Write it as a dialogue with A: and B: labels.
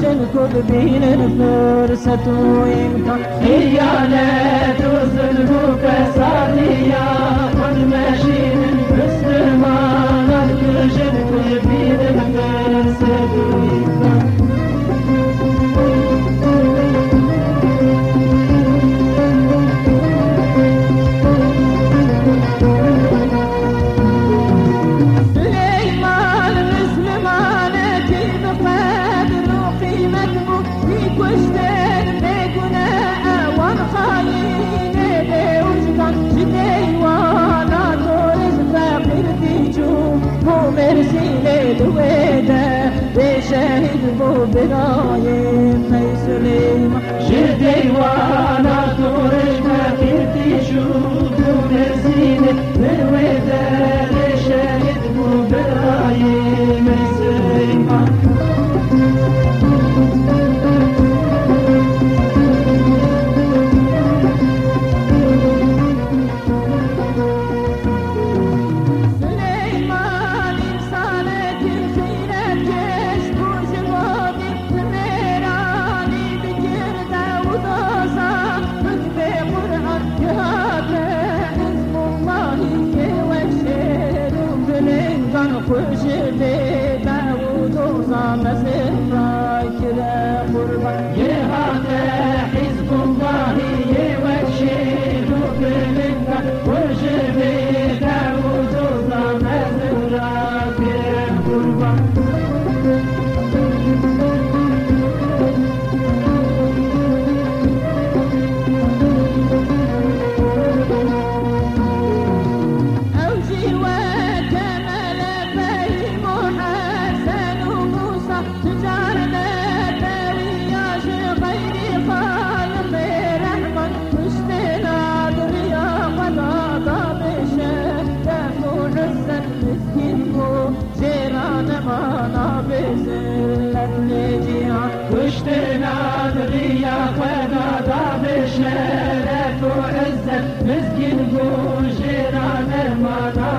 A: شنكب بين الفرصة ويمكن
B: خيانات وظلم وكسادية والماشي بالسلمان شنكب بين الفرصة ويمكن
A: الويدة بشهد بو برايم ميسليم
B: جدي وانا تورج ما كنتي شوفو نزينة بالويدة بشهد بو برايم ميسليم
A: خوش به داود و زامس راکر قربان
B: يهات حزب الله يوشي وبلنك خوش به داود و زامس راکر قربان واشتنا دريا خدا دابش شرف وعزة مسكين بوشيران ما